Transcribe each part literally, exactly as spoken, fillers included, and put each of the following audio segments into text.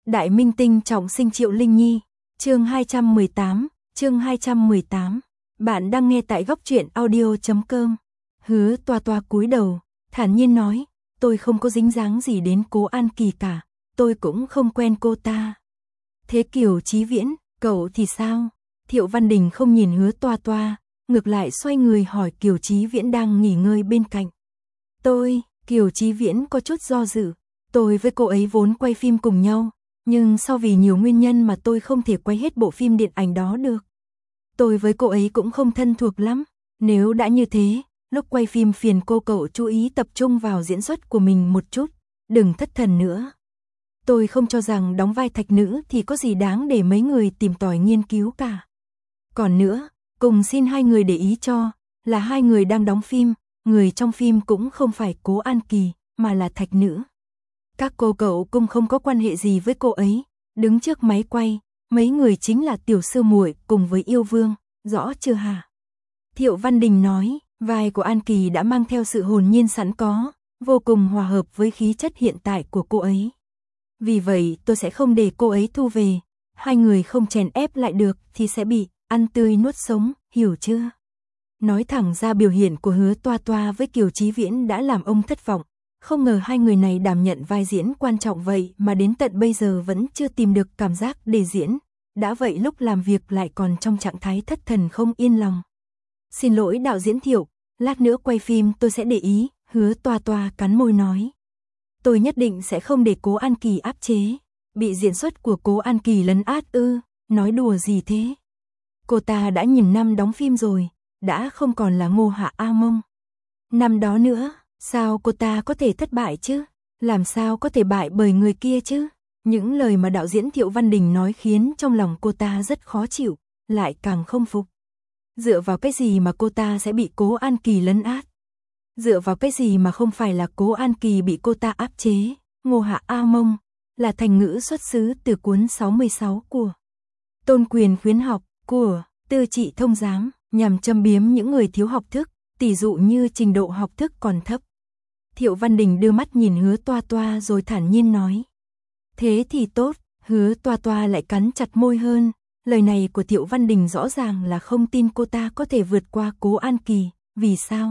Đại minh tinh trọng sinh Triệu Linh Nhi, chương hai trăm mười tám, chương hai trăm mười tám. Bạn đang nghe tại góc truyện audio chấm com. Hứa Toa Toa cúi đầu, thản nhiên nói, tôi không có dính dáng gì đến Cố An Kỳ cả, tôi cũng không quen cô ta. Thế Kiều Chí Viễn, cậu thì sao? Thiệu Văn Đình không nhìn Hứa Toa Toa, ngược lại xoay người hỏi Kiều Chí Viễn đang nghỉ ngơi bên cạnh. Tôi, Kiều Chí Viễn có chút do dự, tôi với cô ấy vốn quay phim cùng nhau, nhưng sau vì nhiều nguyên nhân mà tôi không thể quay hết bộ phim điện ảnh đó được. Tôi với cô ấy cũng không thân thuộc lắm, nếu đã như thế, lúc quay phim phiền cô cậu chú ý tập trung vào diễn xuất của mình một chút, đừng thất thần nữa. Tôi không cho rằng đóng vai thạch nữ thì có gì đáng để mấy người tìm tòi nghiên cứu cả. Còn nữa, cùng xin hai người để ý cho, là hai người đang đóng phim, người trong phim cũng không phải Cố An Kỳ, mà là thạch nữ. Các cô cậu cũng không có quan hệ gì với cô ấy, đứng trước máy quay, mấy người chính là tiểu sư muội cùng với yêu vương, rõ chưa hả? Thiệu Văn Đình nói, vai của An Kỳ đã mang theo sự hồn nhiên sẵn có, vô cùng hòa hợp với khí chất hiện tại của cô ấy. Vì vậy tôi sẽ không để cô ấy thu về, hai người không chèn ép lại được thì sẽ bị ăn tươi nuốt sống, hiểu chưa? Nói thẳng ra biểu hiện của Hứa Toa Toa với Kiều Chí Viễn đã làm ông thất vọng. Không ngờ hai người này đảm nhận vai diễn quan trọng vậy mà đến tận bây giờ vẫn chưa tìm được cảm giác để diễn. Đã vậy lúc làm việc lại còn trong trạng thái thất thần không yên lòng. Xin lỗi đạo diễn Thiệu, lát nữa quay phim tôi sẽ để ý, Hứa Toa Toa cắn môi nói. Tôi nhất định sẽ không để Cố An Kỳ áp chế. Bị diễn xuất của Cố An Kỳ lấn át ư, nói đùa gì thế? Cô ta đã nhiều năm đóng phim rồi, đã không còn là Ngô Hạ A Mông. Năm đó nữa, sao cô ta có thể thất bại chứ? Làm sao có thể bại bởi người kia chứ? Những lời mà đạo diễn Thiệu Văn Đình nói khiến trong lòng cô ta rất khó chịu, lại càng không phục. Dựa vào cái gì mà cô ta sẽ bị Cố An Kỳ lấn át? Dựa vào cái gì mà không phải là Cố An Kỳ bị cô ta áp chế? Ngô Hạ A Mông là thành ngữ xuất xứ từ cuốn sáu mươi sáu của Tôn Quyền khuyến học của Tư Trị Thông Giám, nhằm châm biếm những người thiếu học thức, tỷ dụ như trình độ học thức còn thấp. Thiệu Văn Đình đưa mắt nhìn Hứa Toa Toa rồi thản nhiên nói. Thế thì tốt, Hứa Toa Toa lại cắn chặt môi hơn, lời này của Thiệu Văn Đình rõ ràng là không tin cô ta có thể vượt qua Cố An Kỳ, vì sao?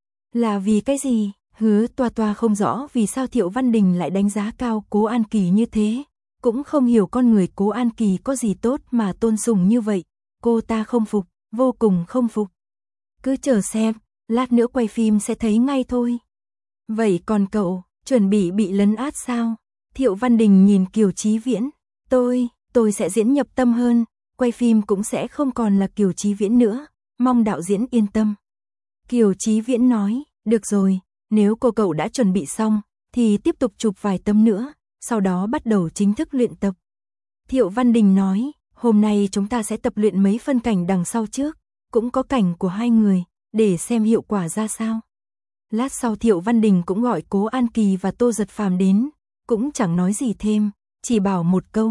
Là vì cái gì? Hứa Toa Toa không rõ vì sao Thiệu Văn Đình lại đánh giá cao Cố An Kỳ như thế, cũng không hiểu con người Cố An Kỳ có gì tốt mà tôn sùng như vậy, cô ta không phục, vô cùng không phục. Cứ chờ xem, lát nữa quay phim sẽ thấy ngay thôi. Vậy còn cậu, chuẩn bị bị lấn át sao? Thiệu Văn Đình nhìn Kiều Chí Viễn, tôi, tôi sẽ diễn nhập tâm hơn, quay phim cũng sẽ không còn là Kiều Chí Viễn nữa, mong đạo diễn yên tâm. Kiều Chí Viễn nói, được rồi, nếu cô cậu đã chuẩn bị xong, thì tiếp tục chụp vài tấm nữa, sau đó bắt đầu chính thức luyện tập. Thiệu Văn Đình nói, hôm nay chúng ta sẽ tập luyện mấy phân cảnh đằng sau trước, cũng có cảnh của hai người, để xem hiệu quả ra sao. Lát sau Thiệu Văn Đình cũng gọi Cố An Kỳ và Tô Giật Phàm đến, cũng chẳng nói gì thêm, chỉ bảo một câu.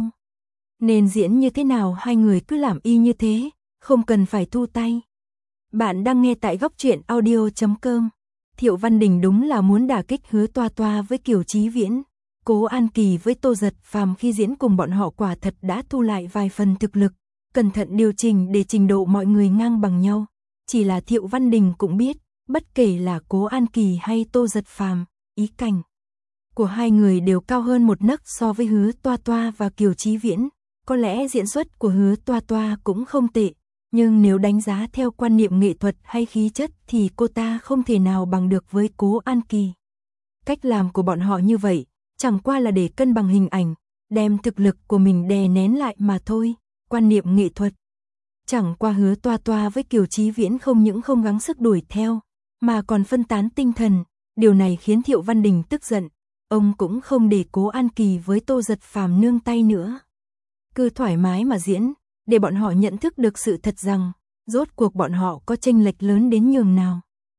Nên diễn như thế nào hai người cứ làm y như thế, không cần phải thu tay. Bạn đang nghe tại góc truyện audio chấm com. Thiệu Văn Đình đúng là muốn đả kích Hứa Toa Toa với Kiều Chí Viễn. Cố An Kỳ với Tô Giật Phàm khi diễn cùng bọn họ quả thật đã thu lại vài phần thực lực, cẩn thận điều chỉnh để trình độ mọi người ngang bằng nhau. Chỉ là Thiệu Văn Đình cũng biết, bất kể là Cố An Kỳ hay Tô Giật Phàm, ý cảnh của hai người đều cao hơn một nấc so với Hứa Toa Toa và Kiều Chí Viễn. Có lẽ diễn xuất của Hứa Toa Toa cũng không tệ, nhưng nếu đánh giá theo quan niệm nghệ thuật hay khí chất thì cô ta không thể nào bằng được với Cố An Kỳ. Cách làm của bọn họ như vậy, chẳng qua là để cân bằng hình ảnh, đem thực lực của mình đè nén lại mà thôi, quan niệm nghệ thuật. Chẳng qua Hứa Toa Toa với Kiều Chí Viễn không những không gắng sức đuổi theo, mà còn phân tán tinh thần, điều này khiến Thiệu Văn Đình tức giận, ông cũng không để Cố An Kỳ với Tô Giật Phàm nương tay nữa. Cứ thoải mái mà diễn, để bọn họ nhận thức được sự thật rằng, rốt cuộc bọn họ có chênh lệch lớn đến nhường nào.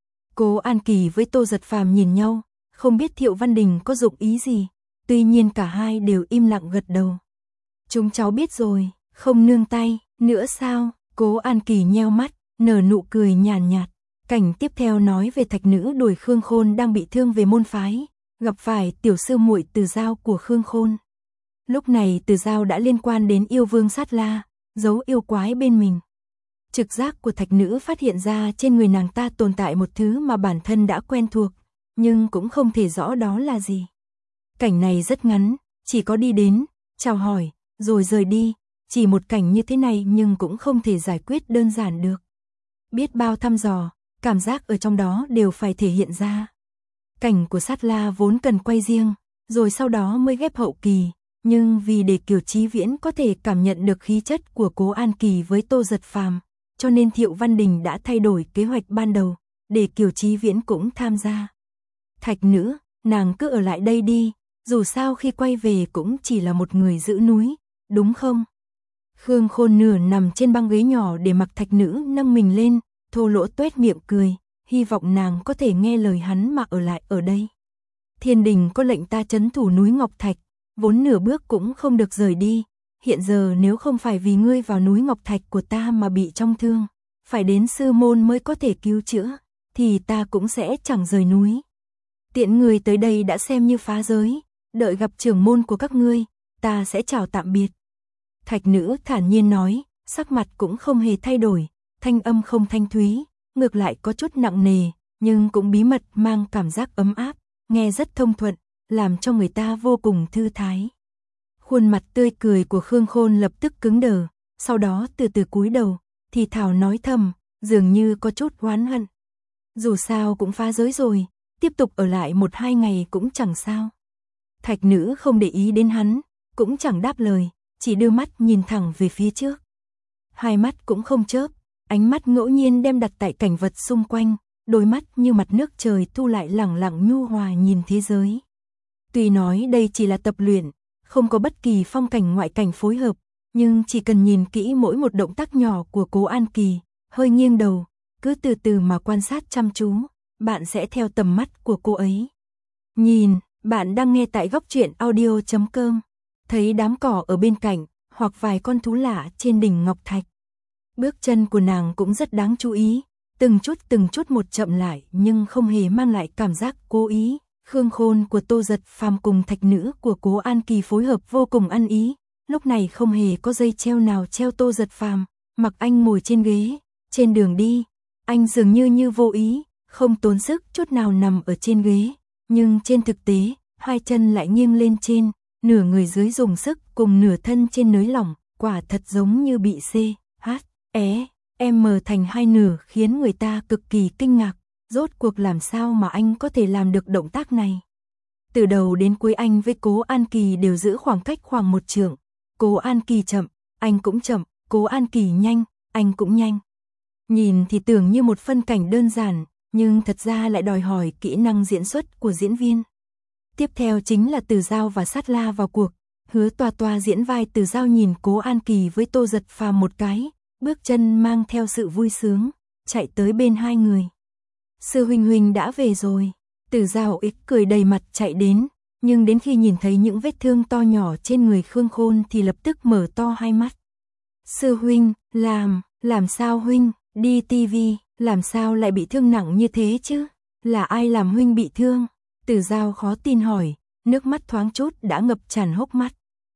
Cố An Kỳ với Tô Giật Phàm nhìn nhau, không biết Thiệu Văn Đình có dụng ý gì, tuy nhiên cả hai đều im lặng gật đầu. Chúng cháu biết rồi, không nương tay, nữa sao? Cố An Kỳ nheo mắt, nở nụ cười nhàn nhạt. Cảnh tiếp theo nói về thạch nữ đuổi Khương Khôn đang bị thương về môn phái, gặp phải tiểu sư muội Từ Giao của Khương Khôn. Lúc này Từ Dao đã liên quan đến yêu vương Sát La, giấu yêu quái bên mình. Trực giác của thạch nữ phát hiện ra trên người nàng ta tồn tại một thứ mà bản thân đã quen thuộc, nhưng cũng không thể rõ đó là gì. Cảnh này rất ngắn, chỉ có đi đến, chào hỏi, rồi rời đi, chỉ một cảnh như thế này nhưng cũng không thể giải quyết đơn giản được. Biết bao thăm dò, cảm giác ở trong đó đều phải thể hiện ra. Cảnh của Sát La vốn cần quay riêng, rồi sau đó mới ghép hậu kỳ, nhưng vì để Kiều Chí Viễn có thể cảm nhận được khí chất của Cố An Kỳ với Tô Giật Phàm, cho nên Thiệu Văn Đình đã thay đổi kế hoạch ban đầu, để Kiều Chí Viễn cũng tham gia. Thạch nữ, nàng cứ ở lại đây đi, dù sao khi quay về cũng chỉ là một người giữ núi, đúng không? Khương Khôn nửa nằm trên băng ghế nhỏ để mặc thạch nữ nâng mình lên, thô lỗ tuét miệng cười, hy vọng nàng có thể nghe lời hắn mà ở lại ở đây. Thiên đình có lệnh ta trấn thủ núi Ngọc Thạch, vốn nửa bước cũng không được rời đi, hiện giờ nếu không phải vì ngươi vào núi Ngọc Thạch của ta mà bị trọng thương, phải đến sư môn mới có thể cứu chữa, thì ta cũng sẽ chẳng rời núi. Tiện người tới đây đã xem như phá giới, đợi gặp trưởng môn của các ngươi, ta sẽ chào tạm biệt. Thạch nữ thản nhiên nói, sắc mặt cũng không hề thay đổi, thanh âm không thanh thúy, ngược lại có chút nặng nề, nhưng cũng bí mật mang cảm giác ấm áp, nghe rất thông thuận, làm cho người ta vô cùng thư thái. Khuôn mặt tươi cười của Khương Khôn lập tức cứng đờ, sau đó từ từ cúi đầu, thì thào nói thầm, dường như có chút oán hận. Dù sao cũng phá giới rồi, tiếp tục ở lại một hai ngày cũng chẳng sao. Thạch nữ không để ý đến hắn, cũng chẳng đáp lời, chỉ đưa mắt nhìn thẳng về phía trước. Hai mắt cũng không chớp, ánh mắt ngẫu nhiên đem đặt tại cảnh vật xung quanh, đôi mắt như mặt nước trời thu lại lẳng lặng nhu hòa nhìn thế giới. Tuy nói đây chỉ là tập luyện, không có bất kỳ phong cảnh ngoại cảnh phối hợp, nhưng chỉ cần nhìn kỹ mỗi một động tác nhỏ của Cố An Kỳ, hơi nghiêng đầu, cứ từ từ mà quan sát chăm chú, bạn sẽ theo tầm mắt của cô ấy. Nhìn, bạn đang nghe tại góc truyện audio chấm com, thấy đám cỏ ở bên cạnh, hoặc vài con thú lạ trên đỉnh Ngọc Thạch. Bước chân của nàng cũng rất đáng chú ý, từng chút từng chút một chậm lại nhưng không hề mang lại cảm giác cố ý. Khương Khôn của Tô Giật Phàm cùng thạch nữ của Cố An Kỳ phối hợp vô cùng ăn ý, lúc này không hề có dây treo nào treo Tô Giật Phàm, mặc anh ngồi trên ghế, trên đường đi, anh dường như như vô ý, không tốn sức chút nào nằm ở trên ghế, nhưng trên thực tế, hai chân lại nghiêng lên trên, nửa người dưới dùng sức cùng nửa thân trên nới lỏng, quả thật giống như bị C, H, E, M thành hai nửa khiến người ta cực kỳ kinh ngạc. Rốt cuộc làm sao mà anh có thể làm được động tác này? Từ đầu đến cuối anh với Cố An Kỳ đều giữ khoảng cách khoảng một trượng. Cố An Kỳ chậm, anh cũng chậm, Cố An Kỳ nhanh, anh cũng nhanh. Nhìn thì tưởng như một phân cảnh đơn giản, nhưng thật ra lại đòi hỏi kỹ năng diễn xuất của diễn viên. Tiếp theo chính là Từ Dao và Sát La vào cuộc. Hứa Toa Toa diễn vai Từ Dao nhìn Cố An Kỳ với Tô Giật Phàm một cái, bước chân mang theo sự vui sướng, chạy tới bên hai người. Sư huynh huynh đã về rồi. Từ Dao ích cười đầy mặt chạy đến, nhưng đến khi nhìn thấy những vết thương to nhỏ trên người Khương Khôn thì lập tức mở to hai mắt. Sư huynh, làm, làm sao huynh, đi tivi, làm sao lại bị thương nặng như thế chứ? Là ai làm huynh bị thương? Từ Dao khó tin hỏi, nước mắt thoáng chút đã ngập tràn hốc mắt.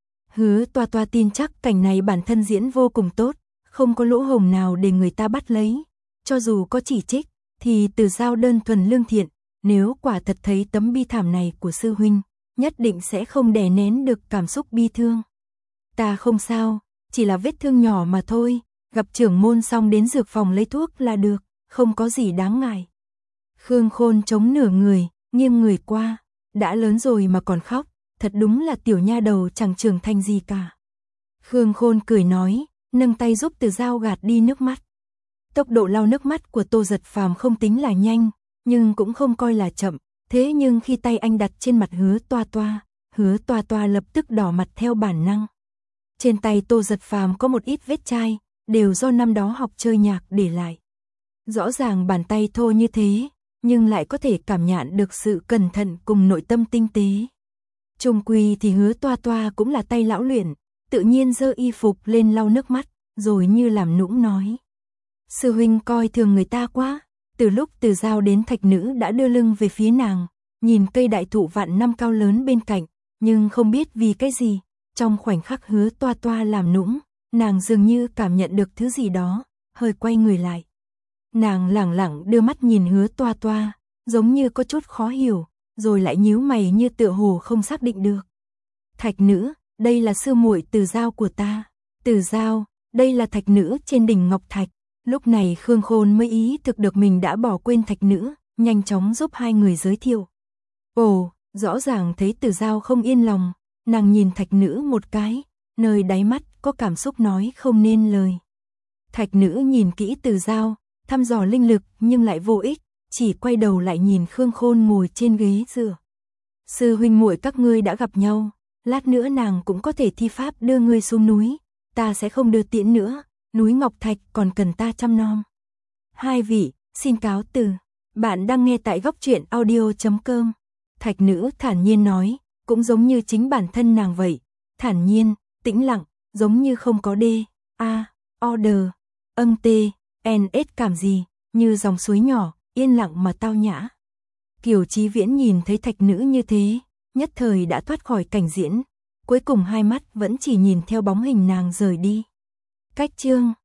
Hứa Toa Toa tin chắc cảnh này bản thân diễn vô cùng tốt, không có lỗ hổng nào để người ta bắt lấy. Cho dù có chỉ trích, thì Từ Dao đơn thuần lương thiện, nếu quả thật thấy tấm bi thảm này của sư huynh, nhất định sẽ không đè nén được cảm xúc bi thương. Ta không sao, chỉ là vết thương nhỏ mà thôi, gặp trưởng môn xong đến dược phòng lấy thuốc là được, không có gì đáng ngại. Khương Khôn chống nửa người, nghiêng người qua, đã lớn rồi mà còn khóc, thật đúng là tiểu nha đầu chẳng trưởng thành gì cả. Khương Khôn cười nói, nâng tay giúp Từ Dao gạt đi nước mắt. Tốc độ lau nước mắt của Tô Giật Phàm không tính là nhanh, nhưng cũng không coi là chậm, thế nhưng khi tay anh đặt trên mặt Hứa Toa Toa, Hứa Toa Toa lập tức đỏ mặt theo bản năng. Trên tay Tô Giật Phàm có một ít vết chai, đều do năm đó học chơi nhạc để lại. Rõ ràng bàn tay thô như thế, nhưng lại có thể cảm nhận được sự cẩn thận cùng nội tâm tinh tế. Chung quy thì Hứa Toa Toa cũng là tay lão luyện, tự nhiên giơ y phục lên lau nước mắt, rồi như làm nũng nói. Sư huynh coi thường người ta quá. Từ lúc Từ Dao đến thạch nữ đã đưa lưng về phía nàng, nhìn cây đại thụ vạn năm cao lớn bên cạnh, nhưng không biết vì cái gì, Trong khoảnh khắc Hứa Toa Toa làm nũng, nàng dường như cảm nhận được thứ gì đó, hơi quay người lại. Nàng lẳng lặng đưa mắt nhìn Hứa Toa Toa, giống như có chút khó hiểu, rồi lại nhíu mày như tựa hồ không xác định được. Thạch nữ, đây là sư muội Từ Giao của ta. Từ Giao, đây là thạch nữ trên đỉnh Ngọc Thạch. Lúc này Khương Khôn mới ý thực được mình đã bỏ quên thạch nữ, nhanh chóng giúp hai người giới thiệu. Ồ, rõ ràng thấy Từ Giao không yên lòng, nàng nhìn thạch nữ một cái, nơi đáy mắt có cảm xúc nói không nên lời. Thạch nữ nhìn kỹ Từ Giao, thăm dò linh lực nhưng lại vô ích, chỉ quay đầu lại nhìn Khương Khôn ngồi trên ghế dựa. Sư huynh muội các ngươi đã gặp nhau, lát nữa nàng cũng có thể thi pháp đưa ngươi xuống núi, ta sẽ không đưa tiễn nữa, núi Ngọc Thạch còn cần ta chăm nom. Hai vị, xin cáo từ. Bạn đang nghe tại góc truyện audio chấm com. Thạch nữ thản nhiên nói, cũng giống như chính bản thân nàng vậy, thản nhiên, tĩnh lặng, giống như không có đê, a, order, âm tê, n s cảm gì, như dòng suối nhỏ, yên lặng mà tao nhã. Kiều Chí Viễn nhìn thấy thạch nữ như thế, nhất thời đã thoát khỏi cảnh diễn, cuối cùng hai mắt vẫn chỉ nhìn theo bóng hình nàng rời đi. Cách chương